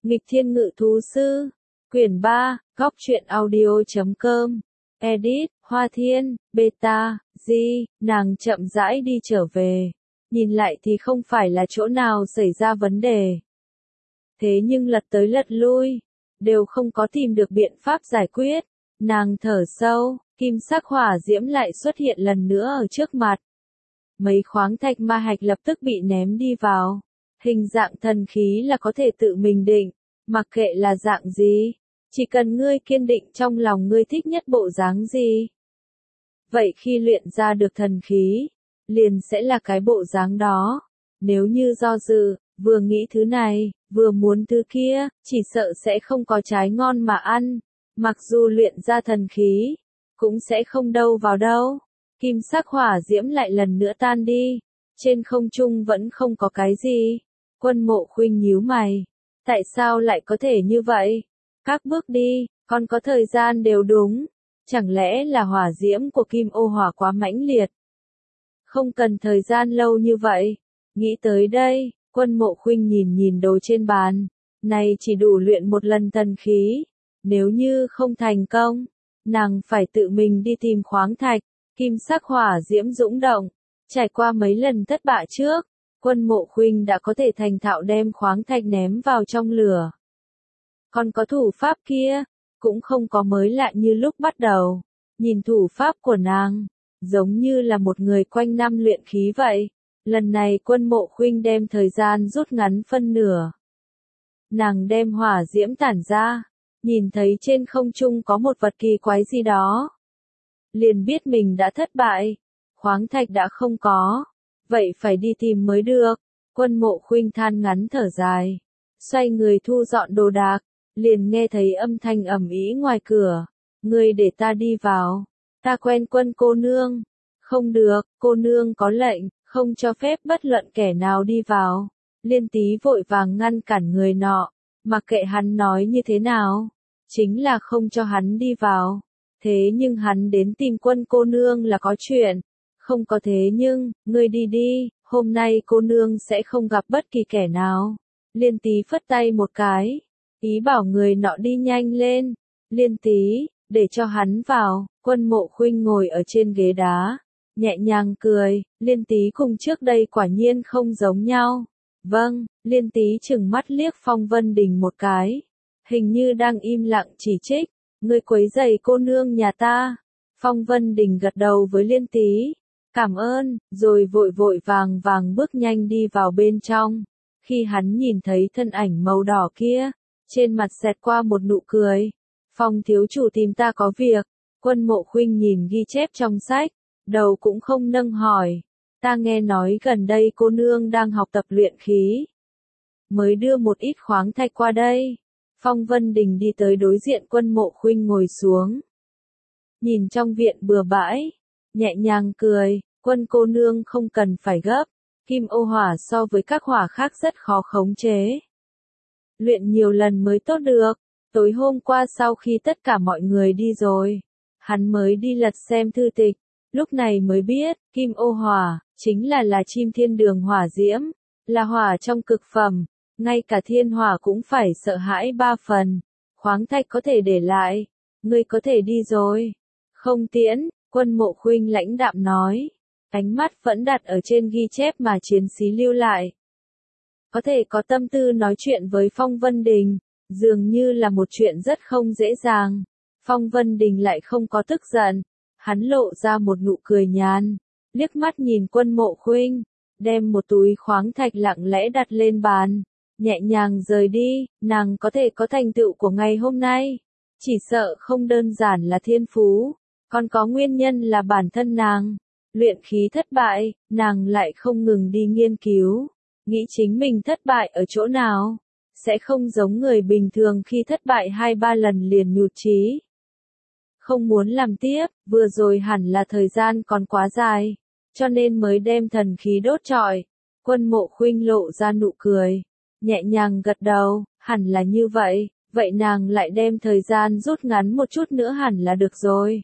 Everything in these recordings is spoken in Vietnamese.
Nghịch Thiên Ngự Thú Sư, quyển 3, góc truyện audio.com, edit, Hoa Thiên, beta, nàng chậm rãi đi trở về, nhìn lại thì không phải là chỗ nào xảy ra vấn đề. Thế nhưng lật tới lật lui, đều không có tìm được biện pháp giải quyết, nàng thở sâu, kim sắc hỏa diễm lại xuất hiện lần nữa ở trước mặt. Mấy khoáng thạch ma hạch lập tức bị ném đi vào. Hình dạng thần khí là có thể tự mình định, mặc kệ là dạng gì, chỉ cần ngươi kiên định trong lòng ngươi thích nhất bộ dáng gì. Vậy khi luyện ra được thần khí, liền sẽ là cái bộ dáng đó. Nếu như do dự, vừa nghĩ thứ này, vừa muốn thứ kia, chỉ sợ sẽ không có trái ngon mà ăn. Mặc dù luyện ra thần khí, cũng sẽ không đâu vào đâu. Kim sắc hỏa diễm lại lần nữa tan đi. Trên không trung vẫn không có cái gì. Quân Mộ Khuynh nhíu mày. Tại sao lại có thể như vậy? Các bước đi, còn có thời gian đều đúng. Chẳng lẽ là hỏa diễm của kim ô hỏa quá mãnh liệt? Không cần thời gian lâu như vậy. Nghĩ tới đây, Quân Mộ Khuynh nhìn đồ trên bàn. Này chỉ đủ luyện một lần thần khí. Nếu như không thành công, nàng phải tự mình đi tìm khoáng thạch. Kim sắc hỏa diễm dũng động. Trải qua mấy lần thất bại trước, Quân Mộ Khuynh đã có thể thành thạo đem khoáng thạch ném vào trong lửa. Còn có thủ pháp kia, cũng không có mới lạ như lúc bắt đầu. Nhìn thủ pháp của nàng, giống như là một người quanh năm luyện khí vậy. Lần này Quân Mộ Khuynh đem thời gian rút ngắn phân nửa. Nàng đem hỏa diễm tản ra, nhìn thấy trên không trung có một vật kỳ quái gì đó. Liền biết mình đã thất bại, khoáng thạch đã không có, vậy phải đi tìm mới được. Quân Mộ Khuynh than ngắn thở dài, xoay người thu dọn đồ đạc, liền nghe thấy âm thanh ầm ĩ ngoài cửa. Ngươi để ta đi vào, ta quen Quân cô nương. Không được, cô nương có lệnh, không cho phép bất luận kẻ nào đi vào. Liên Tý vội vàng ngăn cản người nọ, mặc kệ hắn nói như thế nào, chính là không cho hắn đi vào. Thế nhưng hắn đến tìm Quân cô nương là có chuyện. Không có thế nhưng, ngươi đi đi, hôm nay cô nương sẽ không gặp bất kỳ kẻ nào. Liên Tý phất tay một cái, ý bảo người nọ đi nhanh lên. Liên Tý, để cho hắn vào. Quân Mộ Khuynh ngồi ở trên ghế đá, nhẹ nhàng cười. Liên Tý cùng trước đây quả nhiên không giống nhau. Vâng, Liên Tý chừng mắt liếc Phong Vân Đình một cái, hình như đang im lặng chỉ trích. Ngươi quấy rầy cô nương nhà ta. Phong Vân Đình gật đầu với Liên Tý, cảm ơn, rồi vội vàng bước nhanh đi vào bên trong. Khi hắn nhìn thấy thân ảnh màu đỏ kia, trên mặt xẹt qua một nụ cười. Phong thiếu chủ tìm ta có việc. Quân Mộ Khuynh nhìn ghi chép trong sách, đầu cũng không nâng hỏi. Ta nghe nói gần đây cô nương đang học tập luyện khí, mới đưa một ít khoáng thạch qua đây. Phong Vân Đình đi tới đối diện Quân Mộ Khuynh ngồi xuống. Nhìn trong viện bừa bãi, nhẹ nhàng cười. Quân cô nương không cần phải gấp. Kim ô hỏa so với các hỏa khác rất khó khống chế. Luyện nhiều lần mới tốt được. Tối hôm qua sau khi tất cả mọi người đi rồi, hắn mới đi lật xem thư tịch. Lúc này mới biết, kim ô hỏa, chính là chim thiên đường hỏa diễm, là hỏa trong cực phẩm. Ngay cả thiên hỏa cũng phải sợ hãi 3 phần. Khoáng thạch có thể để lại. Ngươi có thể đi rồi. Không tiễn, Quân Mộ Khuynh lãnh đạm nói. Ánh mắt vẫn đặt ở trên ghi chép mà chiến sĩ lưu lại. Có thể có tâm tư nói chuyện với Phong Vân Đình, dường như là một chuyện rất không dễ dàng. Phong Vân Đình lại không có tức giận. Hắn lộ ra một nụ cười nhàn, liếc mắt nhìn Quân Mộ Khuynh, đem một túi khoáng thạch lặng lẽ đặt lên bàn. Nhẹ nhàng rời đi. Nàng có thể có thành tựu của ngày hôm nay, chỉ sợ không đơn giản là thiên phú, còn có nguyên nhân là bản thân nàng. Luyện khí thất bại, nàng lại không ngừng đi nghiên cứu, nghĩ chính mình thất bại ở chỗ nào, sẽ không giống người bình thường khi thất bại 2-3 lần liền nhụt chí. Không muốn làm tiếp, vừa rồi hẳn là thời gian còn quá dài, cho nên mới đem thần khí đốt trọi. Quân Mộ Khuynh lộ ra nụ cười, nhẹ nhàng gật đầu, hẳn là như vậy, vậy nàng lại đem thời gian rút ngắn một chút nữa hẳn là được rồi.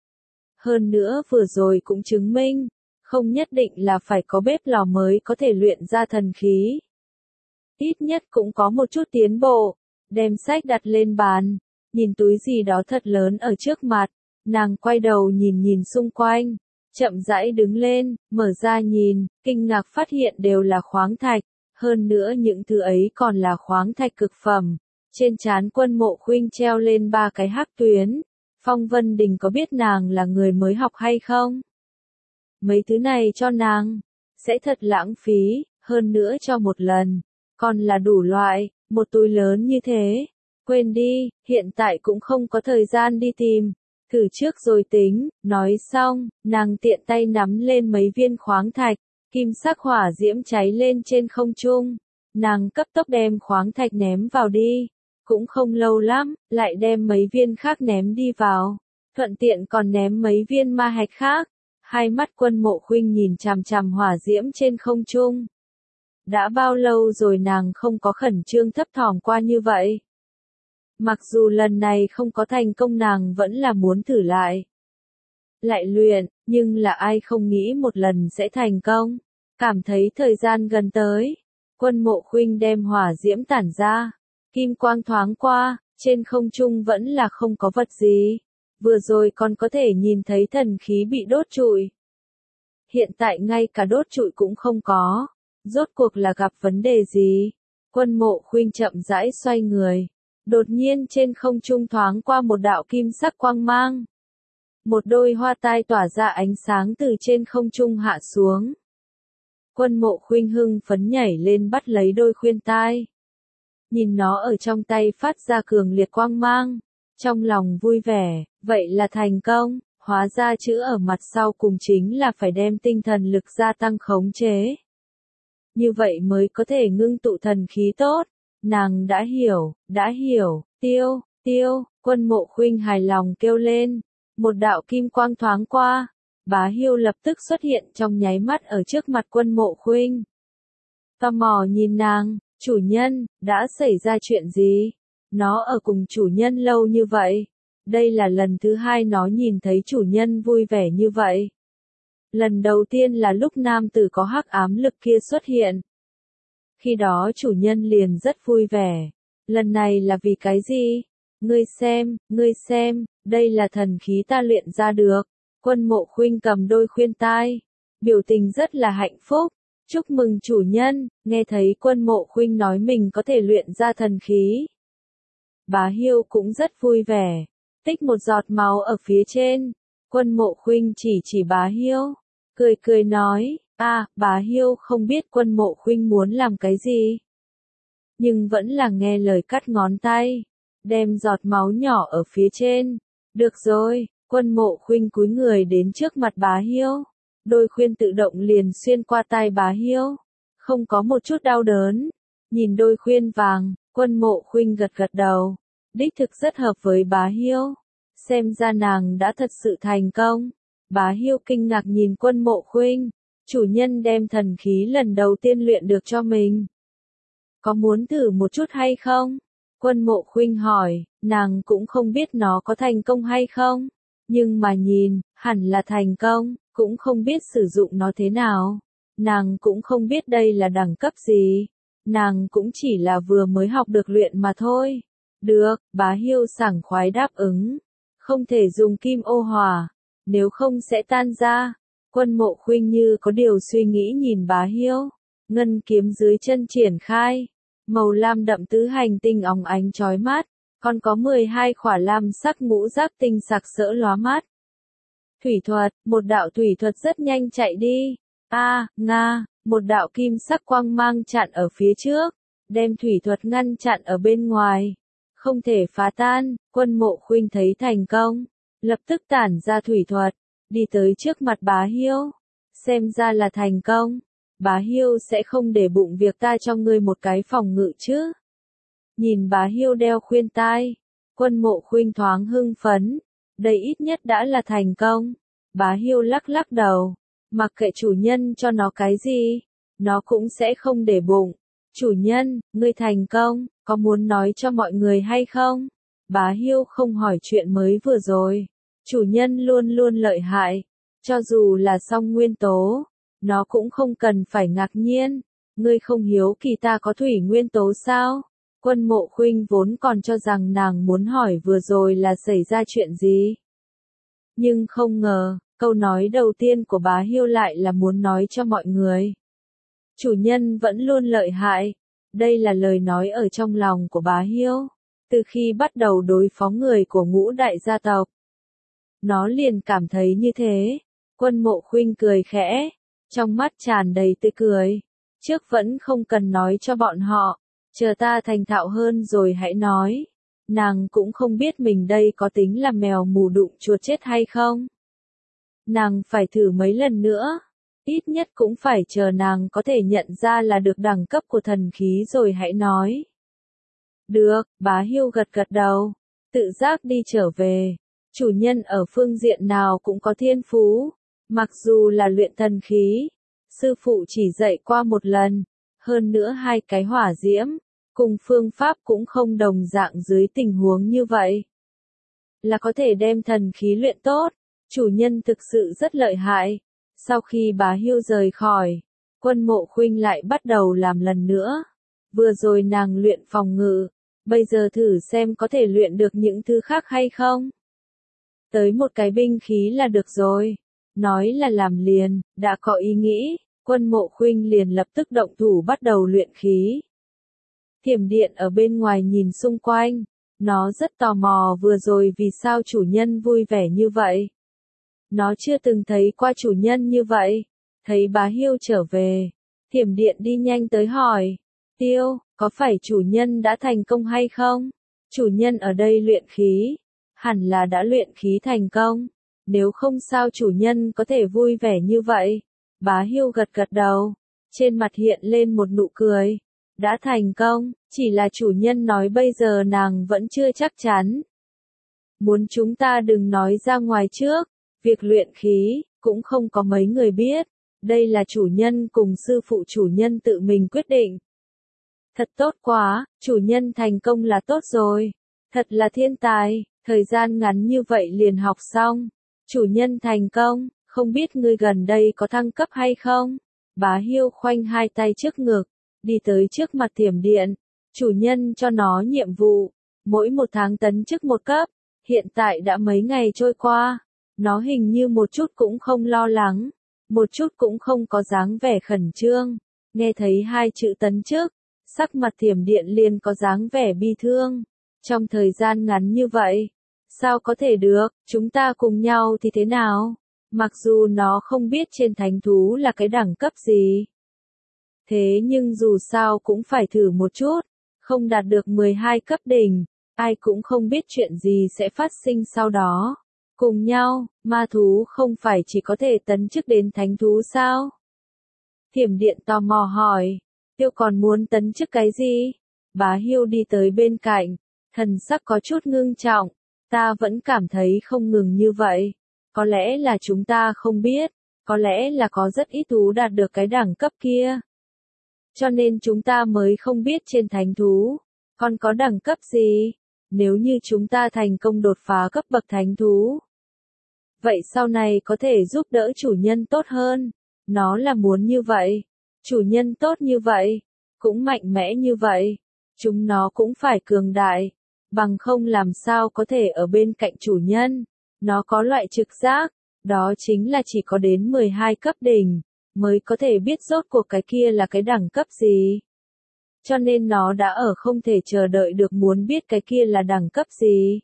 Hơn nữa vừa rồi cũng chứng minh, không nhất định là phải có bếp lò mới có thể luyện ra thần khí. Ít nhất cũng có một chút tiến bộ, đem sách đặt lên bàn, nhìn túi gì đó thật lớn ở trước mặt, nàng quay đầu nhìn nhìn xung quanh, chậm rãi đứng lên, mở ra nhìn, kinh ngạc phát hiện đều là khoáng thạch, hơn nữa những thứ ấy còn là khoáng thạch cực phẩm. Trên trán Quân Mộ Khuynh treo lên 3 cái hắc tuyến. Phong Vân Đình có biết nàng là người mới học hay không? Mấy thứ này cho nàng, sẽ thật lãng phí, hơn nữa cho một lần, còn là đủ loại, một túi lớn như thế. Quên đi, hiện tại cũng không có thời gian đi tìm, thử trước rồi tính, nói xong, nàng tiện tay nắm lên mấy viên khoáng thạch, kim sắc hỏa diễm cháy lên trên không trung. Nàng cấp tốc đem khoáng thạch ném vào đi, cũng không lâu lắm, lại đem mấy viên khác ném đi vào, thuận tiện còn ném mấy viên ma hạch khác. Hai mắt Quân Mộ Khuynh nhìn chằm chằm hỏa diễm trên không trung. Đã bao lâu rồi nàng không có khẩn trương thấp thỏm qua như vậy? Mặc dù lần này không có thành công nàng vẫn là muốn thử lại. Lại luyện, nhưng là ai không nghĩ một lần sẽ thành công. Cảm thấy thời gian gần tới. Quân Mộ Khuynh đem hỏa diễm tản ra. Kim quang thoáng qua, trên không trung vẫn là không có vật gì. Vừa rồi còn có thể nhìn thấy thần khí bị đốt trụi. Hiện tại ngay cả đốt trụi cũng không có. Rốt cuộc là gặp vấn đề gì? Quân Mộ Khuynh chậm rãi xoay người. Đột nhiên trên không trung thoáng qua một đạo kim sắc quang mang. Một đôi hoa tai tỏa ra ánh sáng từ trên không trung hạ xuống. Quân Mộ Khuynh hưng phấn nhảy lên bắt lấy đôi khuyên tai. Nhìn nó ở trong tay phát ra cường liệt quang mang. Trong lòng vui vẻ, vậy là thành công, hóa ra chữ ở mặt sau cùng chính là phải đem tinh thần lực gia tăng khống chế. Như vậy mới có thể ngưng tụ thần khí tốt. Nàng đã hiểu, tiêu, Quân Mộ Khuynh hài lòng kêu lên. Một đạo kim quang thoáng qua, Bá Hiêu lập tức xuất hiện trong nháy mắt ở trước mặt Quân Mộ Khuynh. Tò mò nhìn nàng, chủ nhân, đã xảy ra chuyện gì? Nó ở cùng chủ nhân lâu như vậy. Đây là lần thứ 2 nó nhìn thấy chủ nhân vui vẻ như vậy. Lần đầu tiên là lúc nam tử có hắc ám lực kia xuất hiện. Khi đó chủ nhân liền rất vui vẻ. Lần này là vì cái gì? Ngươi xem, đây là thần khí ta luyện ra được. Quân Mộ Khuynh cầm đôi khuyên tai. Biểu tình rất là hạnh phúc. Chúc mừng chủ nhân, nghe thấy Quân Mộ Khuynh nói mình có thể luyện ra thần khí. Bá Hiêu cũng rất vui vẻ. Tích một giọt máu ở phía trên. Quân Mộ Khuynh chỉ Bá Hiêu. Cười nói, Bá Hiêu không biết Quân Mộ Khuynh muốn làm cái gì. Nhưng vẫn là nghe lời cắt ngón tay. Đem giọt máu nhỏ ở phía trên. Được rồi, Quân Mộ Khuynh cúi người đến trước mặt Bá Hiêu. Đôi khuyên tự động liền xuyên qua tai Bá Hiêu. Không có một chút đau đớn. Nhìn đôi khuyên vàng, Quân Mộ Khuynh gật đầu. Đích thực rất hợp với Bá Hiêu. Xem ra nàng đã thật sự thành công. Bá Hiêu kinh ngạc nhìn Quân Mộ Khuynh. Chủ nhân đem thần khí lần đầu tiên luyện được cho mình. Có muốn thử một chút hay không? Quân Mộ Khuynh hỏi, nàng cũng không biết nó có thành công hay không. Nhưng mà nhìn, hẳn là thành công, cũng không biết sử dụng nó thế nào. Nàng cũng không biết đây là đẳng cấp gì. Nàng cũng chỉ là vừa mới học được luyện mà thôi. Được, Bá Hiêu sảng khoái đáp ứng. Không thể dùng kim ô hỏa, nếu không sẽ tan ra. Quân Mộ Khuynh như có điều suy nghĩ nhìn Bá Hiêu. Ngân kiếm dưới chân triển khai. Màu lam đậm tứ hành tinh óng ánh chói mắt. Còn có 12 khỏa lam sắc ngũ giác tinh sặc sỡ lóa mắt. Thủy thuật, một đạo thủy thuật rất nhanh chạy đi. Một đạo kim sắc quang mang chặn ở phía trước. Đem thủy thuật ngăn chặn ở bên ngoài. Không thể phá tan, Quân Mộ Khuynh thấy thành công. Lập tức tản ra thủy thuật. Đi tới trước mặt Bá Hiêu. Xem ra là thành công. Bá Hiêu sẽ không để bụng việc ta cho ngươi một cái phòng ngự chứ. Nhìn Bá Hiêu đeo khuyên tai. Quân Mộ Khuynh thoáng hưng phấn. Đây ít nhất đã là thành công. Bá Hiêu lắc đầu. Mặc kệ chủ nhân cho nó cái gì. Nó cũng sẽ không để bụng. Chủ nhân, ngươi thành công, có muốn nói cho mọi người hay không? Bá Hiêu không hỏi chuyện mới vừa rồi. Chủ nhân luôn luôn lợi hại. Cho dù là song nguyên tố. Nó cũng không cần phải ngạc nhiên. Ngươi không hiếu kỳ ta có thủy nguyên tố sao? Quân Mộ Khuynh vốn còn cho rằng nàng muốn hỏi vừa rồi là xảy ra chuyện gì. Nhưng không ngờ, câu nói đầu tiên của bá Hiêu lại là muốn nói cho mọi người. Chủ nhân vẫn luôn lợi hại. Đây là lời nói ở trong lòng của bá Hiêu. Từ khi bắt đầu đối phó người của Ngũ đại gia tộc, nó liền cảm thấy như thế. Quân Mộ Khuynh cười khẽ, trong mắt tràn đầy tươi cười. Trước vẫn không cần nói cho bọn họ, chờ ta thành thạo hơn rồi hãy nói. Nàng cũng không biết mình đây có tính là mèo mù đụng chuột chết hay không. Nàng phải thử mấy lần nữa, ít nhất cũng phải chờ nàng có thể nhận ra là được đẳng cấp của thần khí rồi hãy nói. Được, bá Hiêu gật gật đầu, tự giác đi trở về. Chủ nhân ở phương diện nào cũng có thiên phú, mặc dù là luyện thần khí, sư phụ chỉ dạy qua một lần, hơn nữa hai cái hỏa diễm, cùng phương pháp cũng không đồng dạng dưới tình huống như vậy. Là có thể đem thần khí luyện tốt, chủ nhân thực sự rất lợi hại. Sau khi bá Hiêu rời khỏi, Quân Mộ Khuynh lại bắt đầu làm lần nữa. Vừa rồi nàng luyện phòng ngự, bây giờ thử xem có thể luyện được những thứ khác hay không. Tới một cái binh khí là được rồi. Nói là làm liền, đã có ý nghĩ, Quân Mộ Khuynh liền lập tức động thủ bắt đầu luyện khí. Thiểm Điện ở bên ngoài nhìn xung quanh, nó rất tò mò vừa rồi vì sao chủ nhân vui vẻ như vậy. Nó chưa từng thấy qua chủ nhân như vậy. Thấy bá Hiêu trở về, Thiểm Điện đi nhanh tới hỏi, Tiêu, có phải chủ nhân đã thành công hay không? Chủ nhân ở đây luyện khí, hẳn là đã luyện khí thành công, nếu không sao chủ nhân có thể vui vẻ như vậy. Bá Hiêu gật gật đầu, trên mặt hiện lên một nụ cười. Đã thành công, chỉ là chủ nhân nói bây giờ nàng vẫn chưa chắc chắn. Muốn chúng ta đừng nói ra ngoài trước, việc luyện khí, cũng không có mấy người biết. Đây là chủ nhân cùng sư phụ chủ nhân tự mình quyết định. Thật tốt quá, chủ nhân thành công là tốt rồi. Thật là thiên tài, thời gian ngắn như vậy liền học xong. Chủ nhân thành công, không biết ngươi gần đây có thăng cấp hay không? Bá Hiêu khoanh hai tay trước ngực, đi tới trước mặt Thiểm Điện. Chủ nhân cho nó nhiệm vụ, mỗi một tháng tấn chức một cấp. Hiện tại đã mấy ngày trôi qua, nó hình như một chút cũng không lo lắng, một chút cũng không có dáng vẻ khẩn trương. Nghe thấy hai chữ tấn chức, sắc mặt Thiểm Điện liền có dáng vẻ bi thương. Trong thời gian ngắn như vậy, sao có thể được, chúng ta cùng nhau thì thế nào? Mặc dù nó không biết trên thánh thú là cái đẳng cấp gì. Thế nhưng dù sao cũng phải thử một chút, không đạt được 12 cấp đỉnh, ai cũng không biết chuyện gì sẽ phát sinh sau đó. Cùng nhau, ma thú không phải chỉ có thể tấn chức đến thánh thú sao? Thiểm Điện tò mò hỏi, Tiêu còn muốn tấn chức cái gì? Bá Hiêu đi tới bên cạnh, thần sắc có chút ngưng trọng, ta vẫn cảm thấy không ngừng như vậy. Có lẽ là chúng ta không biết, có lẽ là có rất ít thú đạt được cái đẳng cấp kia. Cho nên chúng ta mới không biết trên thánh thú, còn có đẳng cấp gì. Nếu như chúng ta thành công đột phá cấp bậc thánh thú, vậy sau này có thể giúp đỡ chủ nhân tốt hơn. Nó là muốn như vậy. Chủ nhân tốt như vậy, cũng mạnh mẽ như vậy. Chúng nó cũng phải cường đại, bằng không làm sao có thể ở bên cạnh chủ nhân. Nó có loại trực giác, đó chính là chỉ có đến 12 cấp đỉnh, mới có thể biết rốt cuộc cái kia là cái đẳng cấp gì. Cho nên nó đã ở không thể chờ đợi được muốn biết cái kia là đẳng cấp gì.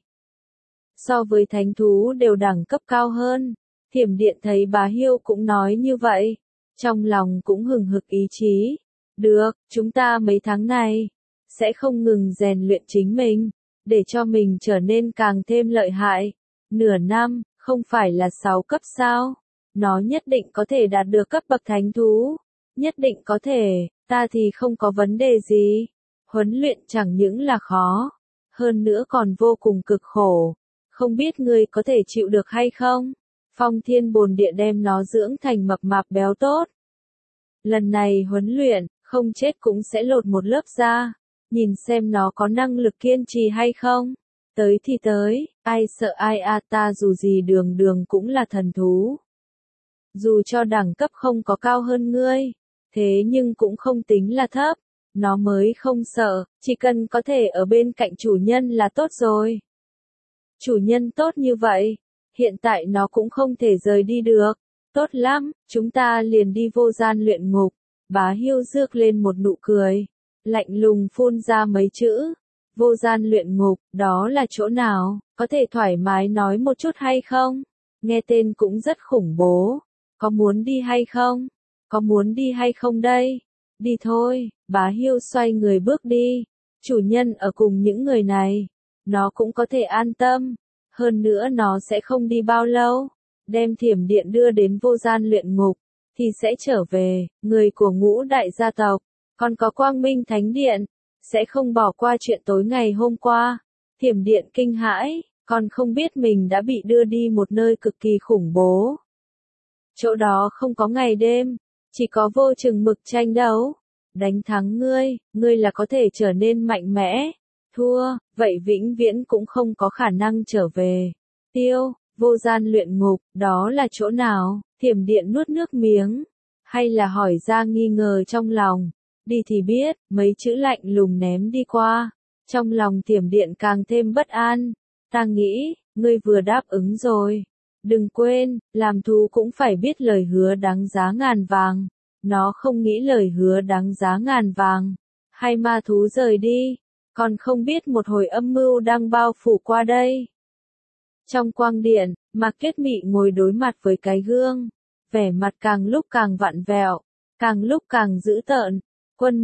So với thánh thú đều đẳng cấp cao hơn. Thiểm Điện thấy Bá Hiêu cũng nói như vậy, trong lòng cũng hừng hực ý chí. Được, chúng ta mấy tháng này sẽ không ngừng rèn luyện chính mình, để cho mình trở nên càng thêm lợi hại. Nửa năm, không phải là 6 cấp sao? Nó nhất định có thể đạt được cấp bậc thánh thú. Nhất định có thể, ta thì không có vấn đề gì. Huấn luyện chẳng những là khó, hơn nữa còn vô cùng cực khổ. Không biết ngươi có thể chịu được hay không? Phong Thiên Bồn Địa đem nó dưỡng thành mập mạp béo tốt. Lần này huấn luyện, không chết cũng sẽ lột một lớp da. Nhìn xem nó có năng lực kiên trì hay không. Tới thì tới, ai sợ ai à, ta dù gì đường đường cũng là thần thú. Dù cho đẳng cấp không có cao hơn ngươi, thế nhưng cũng không tính là thấp. nó mới không sợ, chỉ cần có thể ở bên cạnh chủ nhân là tốt rồi. Chủ nhân tốt như vậy, hiện tại nó cũng không thể rời đi được. Tốt lắm, chúng ta liền đi vô gian luyện ngục. Bá Hưu rước lên một nụ cười, lạnh lùng phun ra mấy chữ. Vô gian luyện ngục, đó là chỗ nào, có thể thoải mái nói một chút hay không? Nghe tên cũng rất khủng bố. Có muốn đi hay không? Có muốn đi hay không đây? Đi thôi, Bá Hưu xoay người bước đi. Chủ nhân ở cùng những người này, nó cũng có thể an tâm. Hơn nữa nó sẽ không đi bao lâu. Đem thiểm điện đưa đến vô gian luyện ngục, thì sẽ trở về. Người của Ngũ đại gia tộc, còn có Quang Minh Thánh Điện, sẽ không bỏ qua chuyện tối ngày hôm qua. Thiểm điện kinh hãi, còn không biết mình đã bị đưa đi một nơi cực kỳ khủng bố. Chỗ đó không có ngày đêm, chỉ có vô chừng mực tranh đấu. Đánh thắng ngươi là có thể trở nên mạnh mẽ. Thua, vậy vĩnh viễn cũng không có khả năng trở về. Tiêu, vô gian luyện ngục, đó là chỗ nào? Thiểm điện nuốt nước miếng, hay là hỏi ra nghi ngờ trong lòng. Đi thì biết, mấy chữ lạnh lùng ném đi qua. Trong lòng thiểm điện càng thêm bất an. Ta nghĩ, ngươi vừa đáp ứng rồi. Đừng quên, làm thú cũng phải biết lời hứa đáng giá ngàn vàng. Nó không nghĩ lời hứa đáng giá ngàn vàng. Hay ma thú rời đi, còn không biết một hồi âm mưu đang bao phủ qua đây. Trong quang điện, Mạc Tuyết Mị ngồi đối mặt với cái gương. Vẻ mặt càng lúc càng vặn vẹo, càng lúc càng dữ tợn. Quân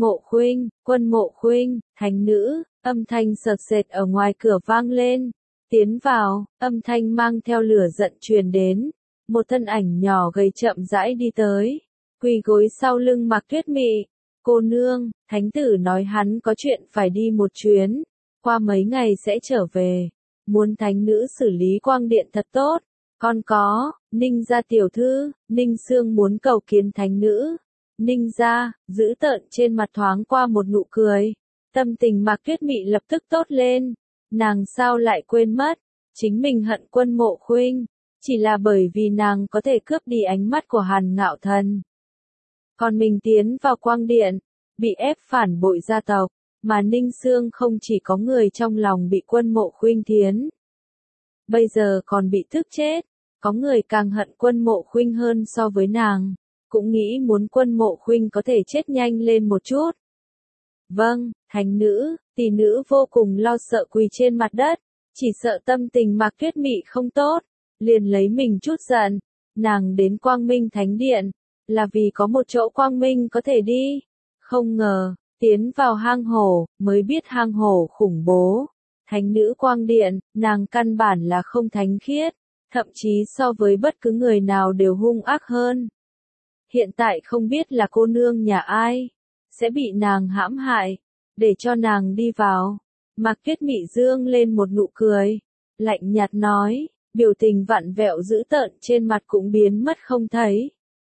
Mộ Khuynh, thánh nữ, âm thanh sợt sệt ở ngoài cửa vang lên. Tiến vào, âm thanh mang theo lửa giận truyền đến. Một thân ảnh nhỏ gầy chậm rãi đi tới, quỳ gối sau lưng Mạc Tuyết Mị. Cô nương, thánh tử nói hắn có chuyện phải đi một chuyến, qua mấy ngày sẽ trở về. Muốn thánh nữ xử lý quang điện thật tốt. Còn có, Ninh gia tiểu thư, Ninh Sương muốn cầu kiến thánh nữ. Ninh gia, dữ tợn trên mặt thoáng qua một nụ cười. Tâm tình Mạc Tuyết Mị lập tức tốt lên. Nàng sao lại quên mất, chính mình hận Quân Mộ Khuynh, chỉ là bởi vì nàng có thể cướp đi ánh mắt của Hàn Ngạo Thần. Còn mình tiến vào quang điện, bị ép phản bội gia tộc, mà Ninh Sương không chỉ có người trong lòng bị Quân Mộ Khuynh thiến. Bây giờ còn bị tức chết, có người càng hận Quân Mộ Khuynh hơn so với nàng, cũng nghĩ muốn Quân Mộ Khuynh có thể chết nhanh lên một chút. Vâng, thánh nữ, tỷ nữ vô cùng lo sợ quỳ trên mặt đất, chỉ sợ tâm tình Mạc Tuyết Mị không tốt, liền lấy mình chút giận. Nàng đến Quang Minh Thánh Điện, là vì có một chỗ quang minh có thể đi. Không ngờ, tiến vào hang hổ, mới biết hang hổ khủng bố. Thánh nữ quang điện, nàng căn bản là không thánh khiết, thậm chí so với bất cứ người nào đều hung ác hơn. Hiện tại không biết là cô nương nhà ai, sẽ bị nàng hãm hại, để cho nàng đi vào. Mạc Tuyết Mị dương lên một nụ cười, lạnh nhạt nói, biểu tình vặn vẹo dữ tợn trên mặt cũng biến mất không thấy.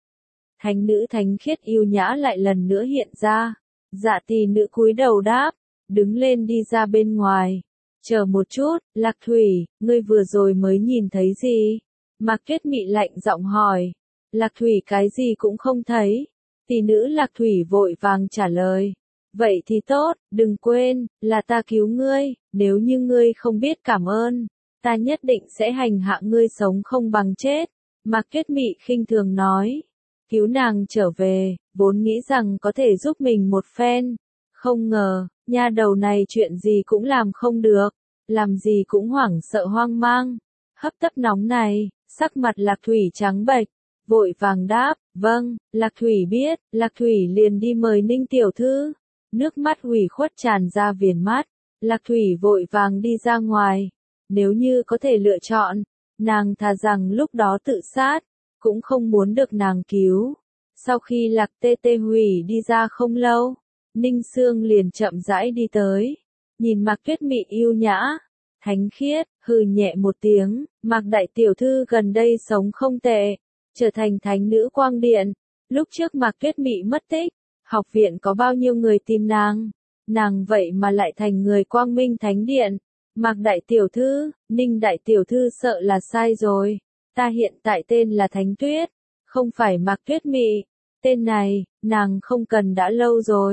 Thánh nữ thánh khiết yêu nhã lại lần nữa hiện ra. Dạ tỷ nữ cúi đầu đáp, đứng lên đi ra bên ngoài. Chờ một chút, Lạc Thủy, ngươi vừa rồi mới nhìn thấy gì? Mạc Tuyết Mị lạnh giọng hỏi. Lạc Thủy cái gì cũng không thấy. Tỷ nữ Lạc Thủy vội vàng trả lời. Vậy thì tốt, đừng quên, là ta cứu ngươi, nếu như ngươi không biết cảm ơn, ta nhất định sẽ hành hạ ngươi sống không bằng chết. Mạc Tuyết Mị khinh thường nói. Cứu nàng trở về, vốn nghĩ rằng có thể giúp mình một phen. Không ngờ, nha đầu này chuyện gì cũng làm không được, làm gì cũng hoảng sợ hoang mang. Hấp tấp nóng này, sắc mặt Lạc Thủy trắng bệch, vội vàng đáp, vâng, Lạc Thủy biết, Lạc Thủy liền đi mời Ninh tiểu thư. Nước mắt ủy khuất tràn ra viền mắt, Lạc Thủy vội vàng đi ra ngoài. Nếu như có thể lựa chọn, nàng thà rằng lúc đó tự sát, cũng không muốn được nàng cứu. Sau khi Lạc Tê Tê Hủy đi ra không lâu, Ninh Sương liền chậm rãi đi tới, nhìn Mạc Tuyết Mị yêu nhã, thánh khiết, hừ nhẹ một tiếng, Mạc đại tiểu thư gần đây sống không tệ, trở thành thánh nữ quang điện. Lúc trước Mạc Tuyết Mị mất tích, học viện có bao nhiêu người tìm nàng vậy mà lại thành người Quang Minh Thánh Điện. Mạc đại tiểu thư, Ninh đại tiểu thư sợ là sai rồi. Ta hiện tại tên là Thánh Tuyết, không phải Mạc Tuyết Mị. Tên này, nàng không cần đã lâu rồi.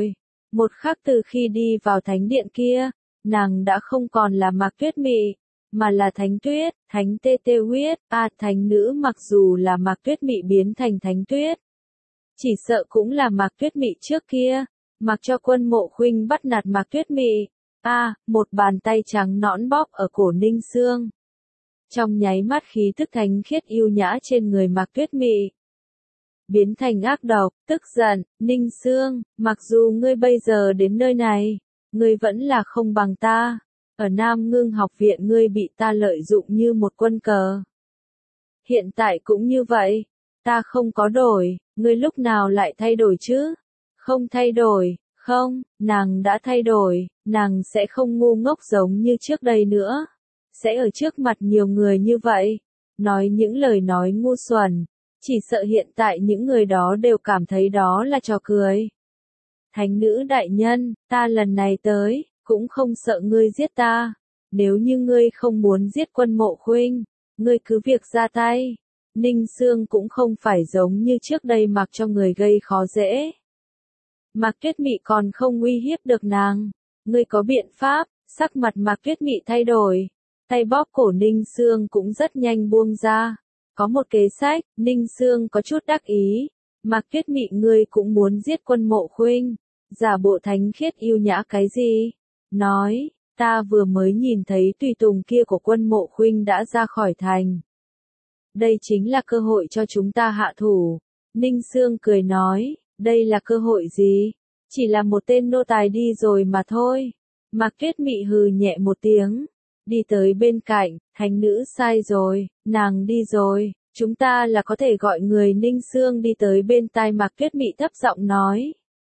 Một khắc từ khi đi vào thánh điện kia, nàng đã không còn là Mạc Tuyết Mị, mà là Thánh Tuyết, Thánh Tê Tê Huyết, thánh nữ mặc dù là Mạc Tuyết Mị biến thành Thánh Tuyết. Chỉ sợ cũng là Mạc Tuyết Mị trước kia, mặc cho Quân Mộ Khuynh bắt nạt Mạc Tuyết Mị. Một bàn tay trắng nõn bóp ở cổ Ninh Xương. Trong nháy mắt khí tức thánh khiết yêu nhã trên người Mạc Tuyết Mị biến thành ác độc, tức giận, Ninh Xương, mặc dù ngươi bây giờ đến nơi này, ngươi vẫn là không bằng ta. Ở Nam Ngưng học viện ngươi bị ta lợi dụng như một quân cờ. Hiện tại cũng như vậy, ta không có đổi, ngươi lúc nào lại thay đổi chứ? Không thay đổi, không, nàng đã thay đổi, nàng sẽ không ngu ngốc giống như trước đây nữa. Sẽ ở trước mặt nhiều người như vậy, nói những lời nói ngu xuẩn. Chỉ sợ hiện tại những người đó đều cảm thấy đó là trò cười. Thánh nữ đại nhân, ta lần này tới, cũng không sợ ngươi giết ta. Nếu như ngươi không muốn giết Quân Mộ Khuynh, ngươi cứ việc ra tay. Ninh Xương cũng không phải giống như trước đây mặc cho người gây khó dễ. Mạc Tuyết Mị còn không uy hiếp được nàng. Ngươi có biện pháp, sắc mặt Mạc Tuyết Mị thay đổi. Tay bóp cổ Ninh Xương cũng rất nhanh buông ra. Có một kế sách, Ninh Xương có chút đắc ý. Mạc Tuyết Mị ngươi cũng muốn giết Quân Mộ Khuynh. Giả bộ thánh khiết yêu nhã cái gì? Nói, ta vừa mới nhìn thấy tùy tùng kia của Quân Mộ Khuynh đã ra khỏi thành. Đây chính là cơ hội cho chúng ta hạ thủ. Ninh Xương cười nói, đây là cơ hội gì? Chỉ là một tên nô tài đi rồi mà thôi. Mạc Tuyết Mị hừ nhẹ một tiếng. Đi tới bên cạnh, thánh nữ sai rồi, nàng đi rồi, chúng ta là có thể gọi người. Ninh Xương đi tới bên tai Mạc Tuyết Mị thấp giọng nói.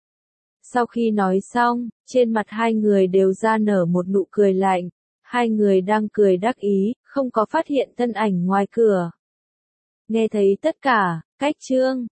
Sau khi nói xong, trên mặt hai người đều ra nở một nụ cười lạnh, hai người đang cười đắc ý, không có phát hiện thân ảnh ngoài cửa. Nghe thấy tất cả, Cách Chương